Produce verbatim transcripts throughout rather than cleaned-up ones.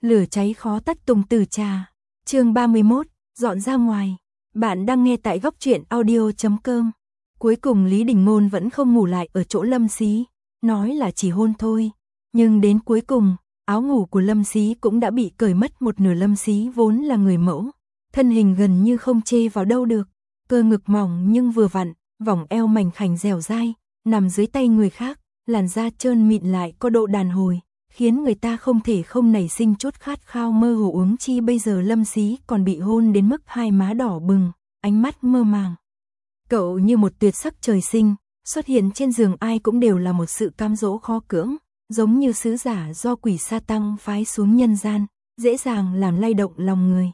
Lửa cháy khó tắt tùng từ trà. Chương ba mươi mốt, dọn ra ngoài. Bạn đang nghe tại góc truyện audio chấm com. Cuối cùng Lý Đình Ngôn vẫn không ngủ lại ở chỗ Lâm Xí, nói là chỉ hôn thôi, nhưng đến cuối cùng, áo ngủ của Lâm Xí cũng đã bị cởi mất một nửa. Lâm Xí vốn là người mẫu, thân hình gần như không chê vào đâu được, cơ ngực mỏng nhưng vừa vặn, vòng eo mảnh khảnh dẻo dai, nằm dưới tay người khác, làn da trơn mịn lại có độ đàn hồi, khiến người ta không thể không nảy sinh chút khát khao mơ hồ, uống chi bây giờ Lâm Xí còn bị hôn đến mức hai má đỏ bừng, ánh mắt mơ màng. Cậu như một tuyệt sắc trời sinh, xuất hiện trên giường ai cũng đều là một sự cám dỗ khó cưỡng, giống như sứ giả do quỷ sa tăng phái xuống nhân gian, dễ dàng làm lay động lòng người.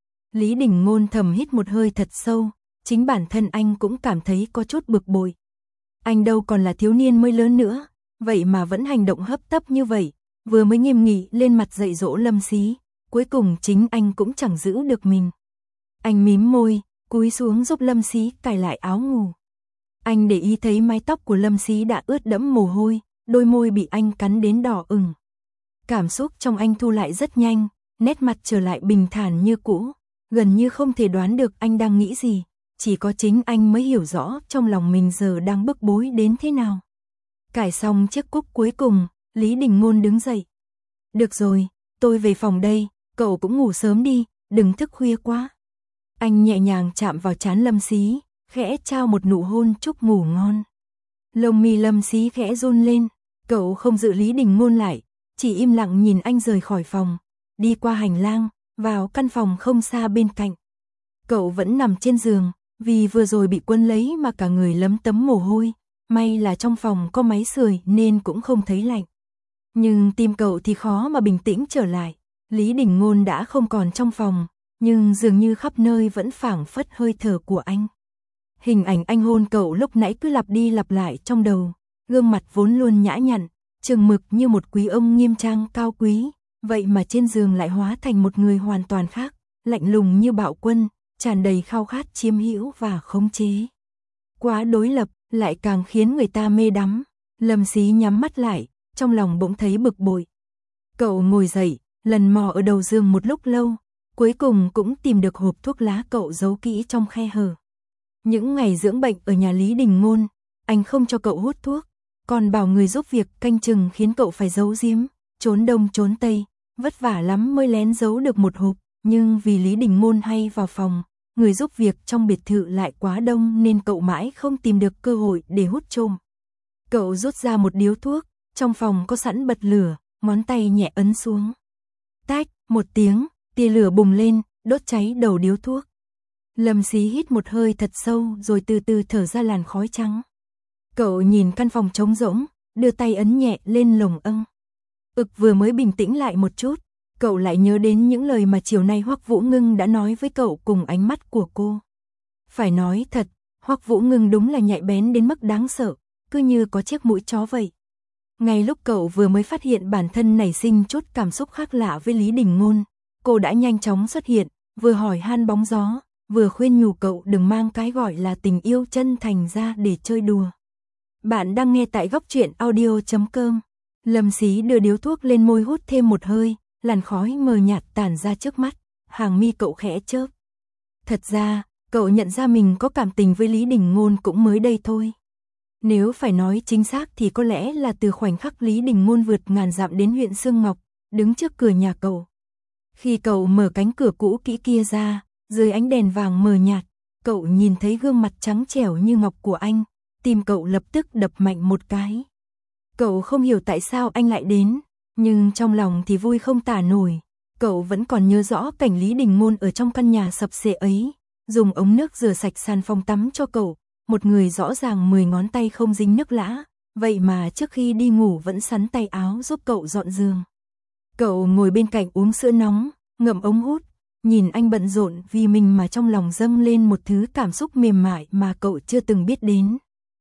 Lý Đình Ngôn thầm hít một hơi thật sâu, chính bản thân anh cũng cảm thấy có chút bực bội. Anh đâu còn là thiếu niên mới lớn nữa, vậy mà vẫn hành động hấp tấp như vậy, vừa mới nghiêm nghị lên mặt dạy dỗ Lâm Xí, cuối cùng chính anh cũng chẳng giữ được mình. Anh mím môi, cúi xuống giúp Lâm Xí cài lại áo ngủ. Anh để ý thấy mái tóc của Lâm Xí đã ướt đẫm mồ hôi, đôi môi bị anh cắn đến đỏ ửng. Cảm xúc trong anh thu lại rất nhanh, nét mặt trở lại bình thản như cũ, gần như không thể đoán được anh đang nghĩ gì, chỉ có chính anh mới hiểu rõ trong lòng mình giờ đang bức bối đến thế nào. Cài xong chiếc cúc cuối cùng, Lý Đình Ngôn đứng dậy. Được rồi, tôi về phòng đây, cậu cũng ngủ sớm đi, đừng thức khuya quá. Anh nhẹ nhàng chạm vào trán Lâm Xí, khẽ trao một nụ hôn chúc ngủ ngon. Lông mi Lâm Xí khẽ run lên, cậu không giữ Lý Đình Ngôn lại, chỉ im lặng nhìn anh rời khỏi phòng, đi qua hành lang, vào căn phòng không xa bên cạnh. Cậu vẫn nằm trên giường, vì vừa rồi bị quấn lấy mà cả người lấm tấm mồ hôi, may là trong phòng có máy sưởi nên cũng không thấy lạnh. Nhưng tim cậu thì khó mà bình tĩnh trở lại, Lý Đình Ngôn đã không còn trong phòng, nhưng dường như khắp nơi vẫn phảng phất hơi thở của anh. Hình ảnh anh hôn cậu lúc nãy cứ lặp đi lặp lại trong đầu, gương mặt vốn luôn nhã nhặn, chừng mực như một quý ông nghiêm trang cao quý, vậy mà trên giường lại hóa thành một người hoàn toàn khác, lạnh lùng như bạo quân, tràn đầy khao khát chiếm hữu và khống chế. Quá đối lập, lại càng khiến người ta mê đắm. Lâm Xí nhắm mắt lại, trong lòng bỗng thấy bực bội. Cậu ngồi dậy, lần mò ở đầu giường một lúc lâu, cuối cùng cũng tìm được hộp thuốc lá cậu giấu kỹ trong khe hở. Những ngày dưỡng bệnh ở nhà Lý Đình Ngôn, anh không cho cậu hút thuốc, còn bảo người giúp việc canh chừng khiến cậu phải giấu giếm, trốn đông trốn tây, vất vả lắm mới lén giấu được một hộp, nhưng vì Lý Đình Ngôn hay vào phòng, người giúp việc trong biệt thự lại quá đông nên cậu mãi không tìm được cơ hội để hút trộm. Cậu rút ra một điếu thuốc, trong phòng có sẵn bật lửa, ngón tay nhẹ ấn xuống. Tách, một tiếng, tia lửa bùng lên, đốt cháy đầu điếu thuốc. Lâm Xí hít một hơi thật sâu rồi từ từ thở ra làn khói trắng. Cậu nhìn căn phòng trống rỗng, đưa tay ấn nhẹ lên lồng âng. Ực vừa mới bình tĩnh lại một chút, cậu lại nhớ đến những lời mà chiều nay Hoắc Vũ Ngưng đã nói với cậu cùng ánh mắt của cô. Phải nói thật, Hoắc Vũ Ngưng đúng là nhạy bén đến mức đáng sợ, cứ như có chiếc mũi chó vậy. Ngay lúc cậu vừa mới phát hiện bản thân nảy sinh chút cảm xúc khác lạ với Lý Đình Ngôn, cô đã nhanh chóng xuất hiện, vừa hỏi han bóng gió, vừa khuyên nhủ cậu đừng mang cái gọi là tình yêu chân thành ra để chơi đùa. Bạn đang nghe tại góc truyện audio chấm com. Lâm Xí đưa điếu thuốc lên môi hút thêm một hơi, làn khói mờ nhạt tản ra trước mắt, hàng mi cậu khẽ chớp. Thật ra, cậu nhận ra mình có cảm tình với Lý Đình Ngôn cũng mới đây thôi. Nếu phải nói chính xác thì có lẽ là từ khoảnh khắc Lý Đình Ngôn vượt ngàn dặm đến huyện Sương Ngọc, đứng trước cửa nhà cậu. Khi cậu mở cánh cửa cũ kỹ kia ra, dưới ánh đèn vàng mờ nhạt, cậu nhìn thấy gương mặt trắng trẻo như ngọc của anh, tim cậu lập tức đập mạnh một cái. Cậu không hiểu tại sao anh lại đến, nhưng trong lòng thì vui không tả nổi. Cậu vẫn còn nhớ rõ cảnh Lý Đình Ngôn ở trong căn nhà sập xệ ấy, dùng ống nước rửa sạch sàn phòng tắm cho cậu, một người rõ ràng mười ngón tay không dính nước lã, vậy mà trước khi đi ngủ vẫn sắn tay áo giúp cậu dọn giường. Cậu ngồi bên cạnh uống sữa nóng, ngậm ống hút, nhìn anh bận rộn vì mình mà trong lòng dâng lên một thứ cảm xúc mềm mại mà cậu chưa từng biết đến.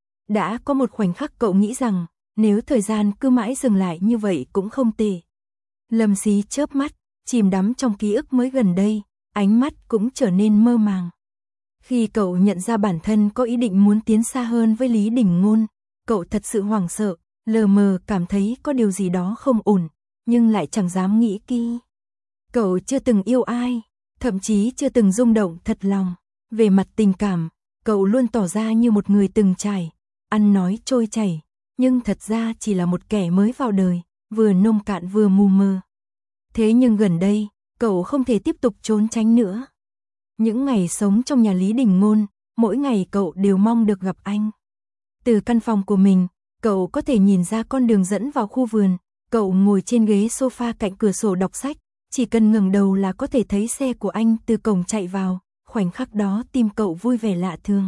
Đã có một khoảnh khắc cậu nghĩ rằng, nếu thời gian cứ mãi dừng lại như vậy cũng không tệ. Lâm Xí chớp mắt, chìm đắm trong ký ức mới gần đây, ánh mắt cũng trở nên mơ màng. Khi cậu nhận ra bản thân có ý định muốn tiến xa hơn với Lý Đình Ngôn, cậu thật sự hoảng sợ, lờ mờ cảm thấy có điều gì đó không ổn, nhưng lại chẳng dám nghĩ kỹ. Cậu chưa từng yêu ai, thậm chí chưa từng rung động thật lòng. Về mặt tình cảm, cậu luôn tỏ ra như một người từng trải, ăn nói trôi chảy, nhưng thật ra chỉ là một kẻ mới vào đời, vừa nông cạn vừa mù mờ. Thế nhưng gần đây, cậu không thể tiếp tục trốn tránh nữa. Những ngày sống trong nhà Lý Đình Ngôn, mỗi ngày cậu đều mong được gặp anh. Từ căn phòng của mình, cậu có thể nhìn ra con đường dẫn vào khu vườn, cậu ngồi trên ghế sofa cạnh cửa sổ đọc sách, chỉ cần ngẩng đầu là có thể thấy xe của anh từ cổng chạy vào, khoảnh khắc đó tim cậu vui vẻ lạ thường.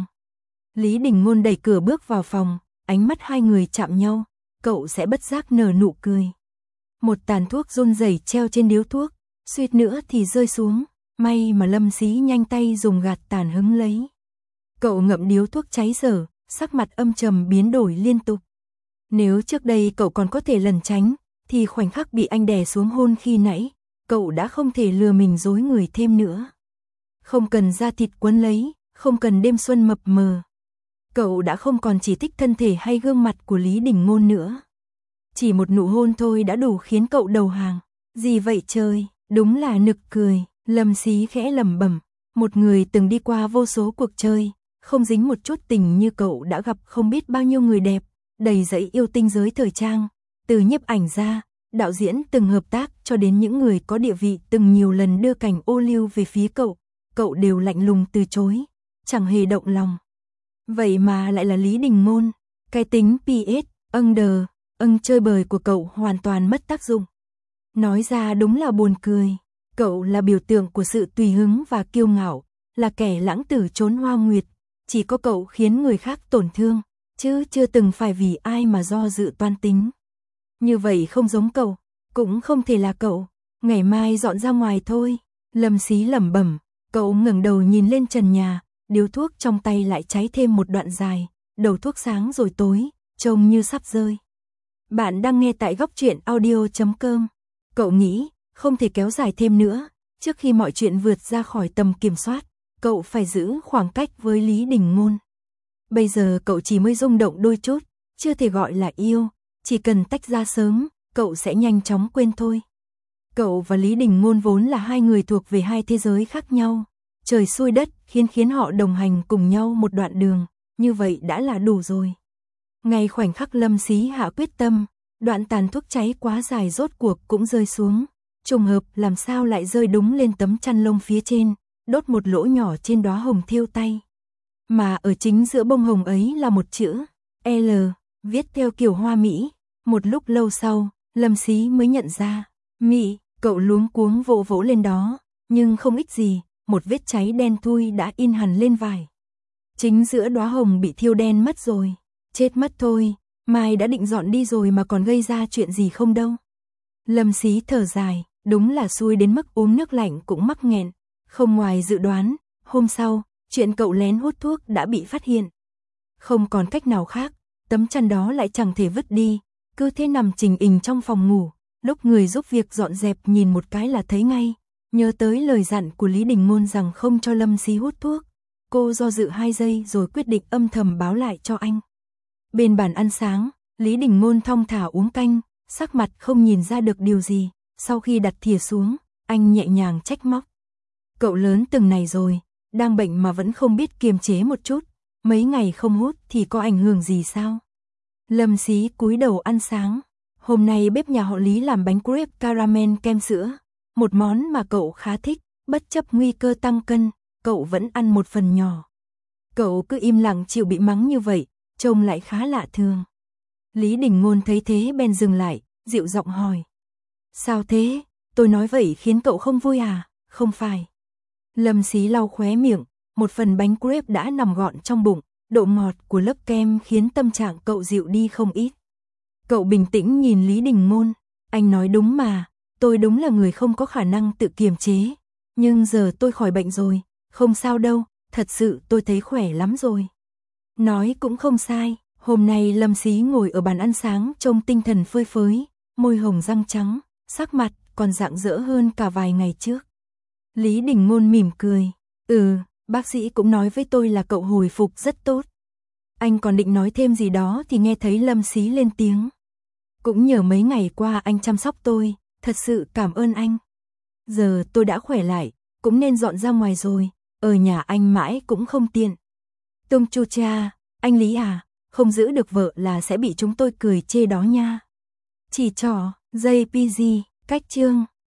Lý Đình Ngôn đẩy cửa bước vào phòng, ánh mắt hai người chạm nhau, cậu sẽ bất giác nở nụ cười. Một tàn thuốc run rẩy treo trên điếu thuốc, suýt nữa thì rơi xuống, may mà Lâm Xí nhanh tay dùng gạt tàn hứng lấy. Cậu ngậm điếu thuốc cháy dở, sắc mặt âm trầm biến đổi liên tục. Nếu trước đây cậu còn có thể lẩn tránh, thì khoảnh khắc bị anh đè xuống hôn khi nãy, cậu đã không thể lừa mình dối người thêm nữa. Không cần da thịt quấn lấy, không cần đêm xuân mập mờ. Cậu đã không còn chỉ thích thân thể hay gương mặt của Lý Đình Ngôn nữa. Chỉ một nụ hôn thôi đã đủ khiến cậu đầu hàng. Gì vậy trời, đúng là nực cười. Lâm Xí khẽ lẩm bẩm, một người từng đi qua vô số cuộc chơi, không dính một chút tình như cậu đã gặp không biết bao nhiêu người đẹp, đầy dẫy yêu tinh giới thời trang, từ nhiếp ảnh gia, đạo diễn từng hợp tác cho đến những người có địa vị từng nhiều lần đưa cảnh ô liu về phía cậu, cậu đều lạnh lùng từ chối, chẳng hề động lòng. Vậy mà lại là Lý Đình Ngôn, cái tính pê ét, under, âng chơi bời của cậu hoàn toàn mất tác dụng. Nói ra đúng là buồn cười, cậu là biểu tượng của sự tùy hứng và kiêu ngạo, là kẻ lãng tử trốn hoa nguyệt, chỉ có cậu khiến người khác tổn thương, chứ chưa từng phải vì ai mà do dự toan tính. Như vậy không giống cậu, cũng không thể là cậu, ngày mai dọn ra ngoài thôi. Lâm Xí lẩm bẩm, cậu ngẩng đầu nhìn lên trần nhà, điếu thuốc trong tay lại cháy thêm một đoạn dài, đầu thuốc sáng rồi tối, trông như sắp rơi. Bạn đang nghe tại góc truyện audio chấm com. Cậu nghĩ, không thể kéo dài thêm nữa, trước khi mọi chuyện vượt ra khỏi tầm kiểm soát, cậu phải giữ khoảng cách với Lý Đình Ngôn. Bây giờ cậu chỉ mới rung động đôi chút, chưa thể gọi là yêu, chỉ cần tách ra sớm, cậu sẽ nhanh chóng quên thôi. Cậu và Lý Đình Ngôn vốn là hai người thuộc về hai thế giới khác nhau, trời xui đất khiến khiến họ đồng hành cùng nhau một đoạn đường, như vậy đã là đủ rồi. Ngay khoảnh khắc Lâm Xí hạ quyết tâm, đoạn tàn thuốc cháy quá dài rốt cuộc cũng rơi xuống, trùng hợp làm sao lại rơi đúng lên tấm chăn lông phía trên, đốt một lỗ nhỏ trên đóa hồng thêu tay. Mà ở chính giữa bông hồng ấy là một chữ L, viết theo kiểu hoa mỹ. Một lúc lâu sau, Lâm Xí mới nhận ra, Mỹ, cậu luống cuống vỗ vỗ lên đó, nhưng không ích gì, một vết cháy đen thui đã in hẳn lên vải. Chính giữa đóa hồng bị thiêu đen mất rồi, chết mất thôi, mai đã định dọn đi rồi mà còn gây ra chuyện gì không đâu. Lâm Xí thở dài, đúng là xui đến mức uống nước lạnh cũng mắc nghẹn, không ngoài dự đoán, hôm sau, chuyện cậu lén hút thuốc đã bị phát hiện. Không còn cách nào khác, tấm chăn đó lại chẳng thể vứt đi, cứ thế nằm trình ình trong phòng ngủ, lúc người giúp việc dọn dẹp nhìn một cái là thấy ngay, nhớ tới lời dặn của Lý Đình Ngôn rằng không cho Lâm Xí hút thuốc, cô do dự hai giây rồi quyết định âm thầm báo lại cho anh. Bên bàn ăn sáng, Lý Đình Ngôn thong thả uống canh, sắc mặt không nhìn ra được điều gì, sau khi đặt thìa xuống, anh nhẹ nhàng trách móc. Cậu lớn từng này rồi, đang bệnh mà vẫn không biết kiềm chế một chút, mấy ngày không hút thì có ảnh hưởng gì sao? Lâm Xí cúi đầu ăn sáng, hôm nay bếp nhà họ Lý làm bánh crepe caramel kem sữa, một món mà cậu khá thích, bất chấp nguy cơ tăng cân, cậu vẫn ăn một phần nhỏ. Cậu cứ im lặng chịu bị mắng như vậy, trông lại khá lạ thường. Lý Đình Ngôn thấy thế bèn dừng lại, dịu giọng hỏi. Sao thế, tôi nói vậy khiến cậu không vui à, không phải. Lâm Xí lau khóe miệng, một phần bánh crepe đã nằm gọn trong bụng, độ ngọt của lớp kem khiến tâm trạng cậu dịu đi không ít. Cậu bình tĩnh nhìn Lý Đình Ngôn, anh nói đúng mà, tôi đúng là người không có khả năng tự kiềm chế, nhưng giờ tôi khỏi bệnh rồi, không sao đâu, thật sự tôi thấy khỏe lắm rồi. Nói cũng không sai, hôm nay Lâm Xí ngồi ở bàn ăn sáng trông tinh thần phơi phới, môi hồng răng trắng, sắc mặt còn rạng rỡ hơn cả vài ngày trước. Lý Đình Ngôn mỉm cười, ừ, bác sĩ cũng nói với tôi là cậu hồi phục rất tốt. Anh còn định nói thêm gì đó thì nghe thấy Lâm Xí lên tiếng. Cũng nhờ mấy ngày qua anh chăm sóc tôi, thật sự cảm ơn anh. Giờ tôi đã khỏe lại, cũng nên dọn ra ngoài rồi, ở nhà anh mãi cũng không tiện. Tung Chu cha, anh Lý à, không giữ được vợ là sẽ bị chúng tôi cười chê đó nha. Chỉ trỏ, gi pi gi, cách chương.